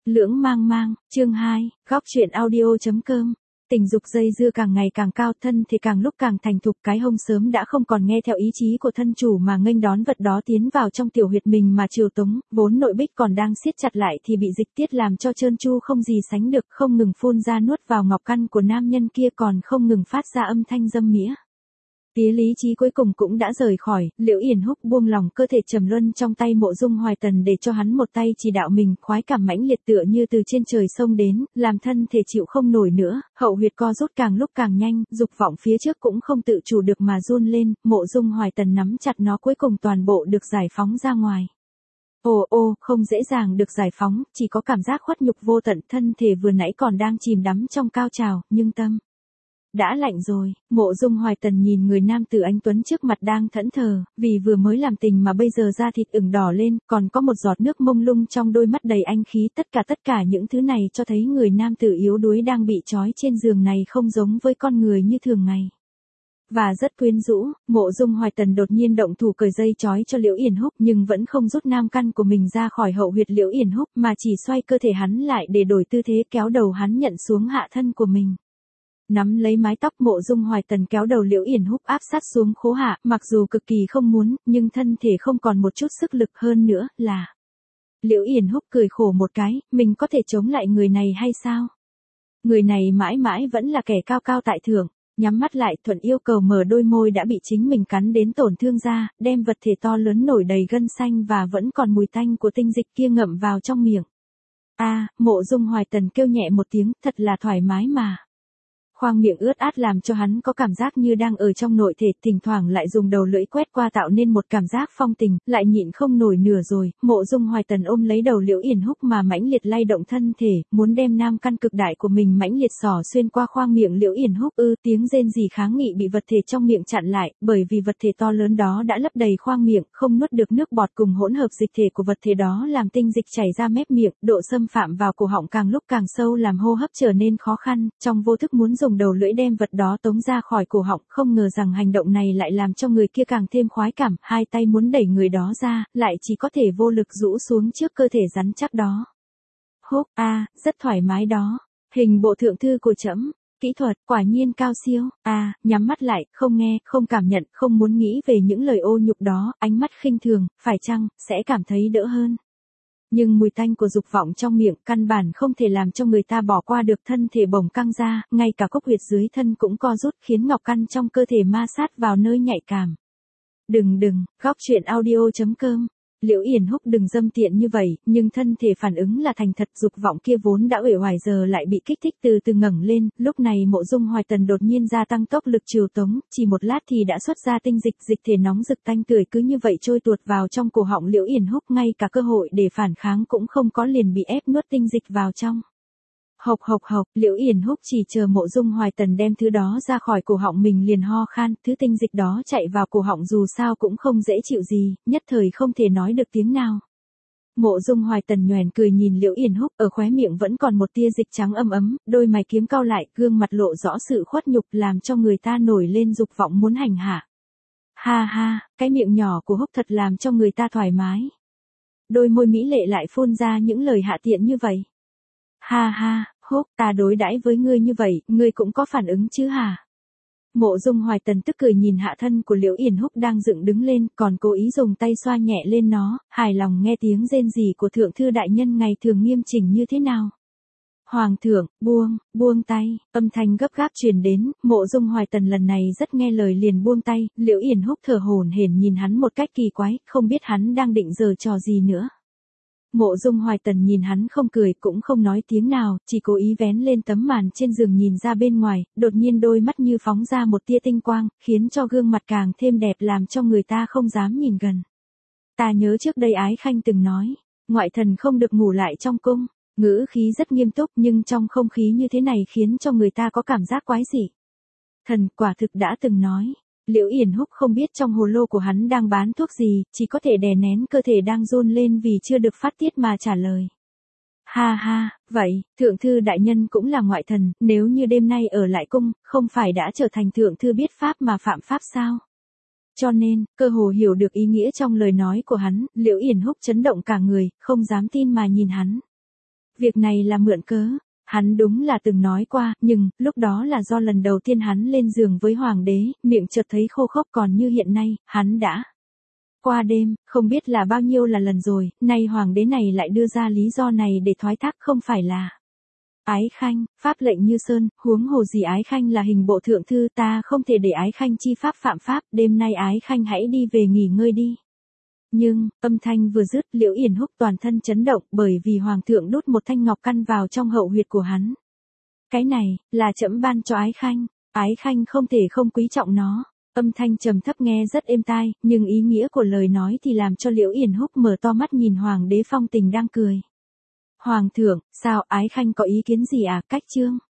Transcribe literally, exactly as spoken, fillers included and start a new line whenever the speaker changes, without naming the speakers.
Lưỡng mang mang, chương hai, góc truyện audio.com. Tình dục dây dưa càng ngày càng cao, thân thì càng lúc càng thành thục, cái hông sớm đã không còn nghe theo ý chí của thân chủ mà nghênh đón vật đó tiến vào trong tiểu huyệt mình mà chiều tống, vốn nội bích còn đang siết chặt lại thì bị dịch tiết làm cho trơn tru không gì sánh được, không ngừng phun ra nuốt vào ngọc căn của nam nhân kia, còn không ngừng phát ra âm thanh dâm mĩa. Tía lý trí cuối cùng cũng đã rời khỏi, Liễu Yển Húc buông lòng cơ thể trầm luân trong tay Mộ Dung Hoài Tần để cho hắn một tay chỉ đạo mình, khoái cảm mãnh liệt tựa như từ trên trời sông đến, làm thân thể chịu không nổi nữa, hậu huyệt co rút càng lúc càng nhanh, dục vọng phía trước cũng không tự chủ được mà run lên, Mộ Dung Hoài Tần nắm chặt nó cuối cùng toàn bộ được giải phóng ra ngoài. Ồ ô, không dễ dàng được giải phóng, chỉ có cảm giác khuất nhục vô tận, thân thể vừa nãy còn đang chìm đắm trong cao trào, nhưng tâm đã lạnh rồi. Mộ Dung Hoài Tần nhìn người nam tử anh tuấn trước mặt đang thẫn thờ, vì vừa mới làm tình mà bây giờ da thịt ửng đỏ lên, còn có một giọt nước mông lung trong đôi mắt đầy anh khí, tất cả tất cả những thứ này cho thấy người nam tử yếu đuối đang bị trói trên giường này không giống với con người như thường ngày. Và rất quyến rũ, Mộ Dung Hoài Tần đột nhiên động thủ cởi dây trói cho Liễu Yển Húc, nhưng vẫn không rút nam căn của mình ra khỏi hậu huyệt Liễu Yển Húc, mà chỉ xoay cơ thể hắn lại để đổi tư thế, kéo đầu hắn nhận xuống hạ thân của mình. Nắm lấy mái tóc, Mộ Dung Hoài Tần kéo đầu Liễu Yển Húc áp sát xuống khố hạ, mặc dù cực kỳ không muốn, nhưng thân thể không còn một chút sức lực hơn nữa, là. Liễu Yển Húc cười khổ một cái, mình có thể chống lại người này hay sao? Người này mãi mãi vẫn là kẻ cao cao tại thượng. Nhắm mắt lại, Thuận yêu cầu mở đôi môi đã bị chính mình cắn đến tổn thương ra, đem vật thể to lớn nổi đầy gân xanh và vẫn còn mùi tanh của tinh dịch kia ngậm vào trong miệng. A, à, Mộ Dung Hoài Tần kêu nhẹ một tiếng, thật là thoải mái mà. Khoang miệng ướt át làm cho hắn có cảm giác như đang ở trong nội thể, thỉnh thoảng lại dùng đầu lưỡi quét qua tạo nên một cảm giác phong tình, lại nhịn không nổi nửa rồi. Mộ Dung Hoài Tần ôm lấy đầu Liễu Yển Húc mà mãnh liệt lay động thân thể, muốn đem nam căn cực đại của mình mãnh liệt xỏ xuyên qua khoang miệng Liễu Yển Húc. Ư, tiếng rên rỉ kháng nghị bị vật thể trong miệng chặn lại, bởi vì vật thể to lớn đó đã lấp đầy khoang miệng, không nuốt được nước bọt cùng hỗn hợp dịch thể của vật thể đó làm tinh dịch chảy ra mép miệng, độ xâm phạm vào cổ họng càng lúc càng sâu làm hô hấp trở nên khó khăn, trong vô thức muốn dùng đầu lưỡi đem vật đó tống ra khỏi cổ họng, không ngờ rằng hành động này lại làm cho người kia càng thêm khoái cảm, hai tay muốn đẩy người đó ra, lại chỉ có thể vô lực rũ xuống trước cơ thể rắn chắc đó. Húc, a, à, rất thoải mái đó. Hình bộ thượng thư của trẫm, kỹ thuật quả nhiên cao siêu. A, à, nhắm mắt lại, không nghe, không cảm nhận, không muốn nghĩ về những lời ô nhục đó, ánh mắt khinh thường, phải chăng sẽ cảm thấy đỡ hơn. Nhưng mùi tanh của dục vọng trong miệng căn bản không thể làm cho người ta bỏ qua được, thân thể bồng căng ra, ngay cả cốc huyệt dưới thân cũng co rút khiến ngọc căn trong cơ thể ma sát vào nơi nhạy cảm. Đừng đừng, góc truyện audio.com. Liễu Yển Húc đừng dâm tiện như vậy, nhưng thân thể phản ứng là thành thật, dục vọng kia vốn đã uể oải giờ lại bị kích thích từ từ ngẩng lên, lúc này Mộ Dung Hoài Tần đột nhiên gia tăng tốc lực chiều tống, chỉ một lát thì đã xuất ra tinh dịch, dịch thể nóng rực tanh tưởi cứ như vậy trôi tuột vào trong cổ họng Liễu Yển Húc, ngay cả cơ hội để phản kháng cũng không có, liền bị ép nuốt tinh dịch vào trong. Hộc hộc hộc, Liễu Yển Húc chỉ chờ Mộ Dung Hoài Tần đem thứ đó ra khỏi cổ họng mình liền ho khan, thứ tinh dịch đó chạy vào cổ họng dù sao cũng không dễ chịu gì, nhất thời không thể nói được tiếng nào. Mộ Dung Hoài Tần nhoẻn cười nhìn Liễu Yển Húc, ở khóe miệng vẫn còn một tia dịch trắng ấm ấm, đôi mày kiếm cau lại, gương mặt lộ rõ sự khuất nhục làm cho người ta nổi lên dục vọng muốn hành hạ. Ha ha, cái miệng nhỏ của Húc thật làm cho người ta thoải mái. Đôi môi mỹ lệ lại phun ra những lời hạ tiện như vậy. Ha ha, Húc, ta đối đãi với ngươi như vậy, ngươi cũng có phản ứng chứ hả? Mộ Dung Hoài Tần tức cười nhìn hạ thân của Liễu Yển Húc đang dựng đứng lên, còn cố ý dùng tay xoa nhẹ lên nó, hài lòng nghe tiếng rên rỉ của thượng thư đại nhân ngày thường nghiêm chỉnh như thế nào. Hoàng thượng, buông, buông tay, âm thanh gấp gáp truyền đến, Mộ Dung Hoài Tần lần này rất nghe lời liền buông tay, Liễu Yển Húc thở hổn hển nhìn hắn một cách kỳ quái, không biết hắn đang định giở trò gì nữa. Mộ Dung Hoài Tần nhìn hắn không cười cũng không nói tiếng nào, chỉ cố ý vén lên tấm màn trên giường nhìn ra bên ngoài, đột nhiên đôi mắt như phóng ra một tia tinh quang, khiến cho gương mặt càng thêm đẹp làm cho người ta không dám nhìn gần. Ta nhớ trước đây Ái Khanh từng nói, ngoại thần không được ngủ lại trong cung, ngữ khí rất nghiêm túc nhưng trong không khí như thế này khiến cho người ta có cảm giác quái dị. Thần quả thực đã từng nói. Liễu Yển Húc không biết trong hồ lô của hắn đang bán thuốc gì, chỉ có thể đè nén cơ thể đang run lên vì chưa được phát tiết mà trả lời. Ha ha, vậy, thượng thư đại nhân cũng là ngoại thần, nếu như đêm nay ở lại cung, không phải đã trở thành thượng thư biết pháp mà phạm pháp sao? Cho nên, cơ hồ hiểu được ý nghĩa trong lời nói của hắn, Liễu Yển Húc chấn động cả người, không dám tin mà nhìn hắn. Việc này là mượn cớ. Hắn đúng là từng nói qua, nhưng, lúc đó là do lần đầu tiên hắn lên giường với hoàng đế, miệng chợt thấy khô khốc, còn như hiện nay, hắn đã qua đêm, không biết là bao nhiêu là lần rồi, nay hoàng đế này lại đưa ra lý do này để thoái thác, không phải là Ái Khanh, pháp lệnh như sơn, huống hồ gì Ái Khanh là hình bộ thượng thư, ta không thể để Ái Khanh chi pháp phạm pháp, đêm nay Ái Khanh hãy đi về nghỉ ngơi đi. Nhưng, âm thanh vừa dứt, Liễu Yển Húc toàn thân chấn động, bởi vì hoàng thượng đút một thanh ngọc căn vào trong hậu huyệt của hắn. Cái này, là trẫm ban cho Ái Khanh, Ái Khanh không thể không quý trọng nó. Âm thanh trầm thấp nghe rất êm tai, nhưng ý nghĩa của lời nói thì làm cho Liễu Yển Húc mở to mắt nhìn hoàng đế phong tình đang cười. Hoàng thượng, sao Ái Khanh có ý kiến gì à, cách chương?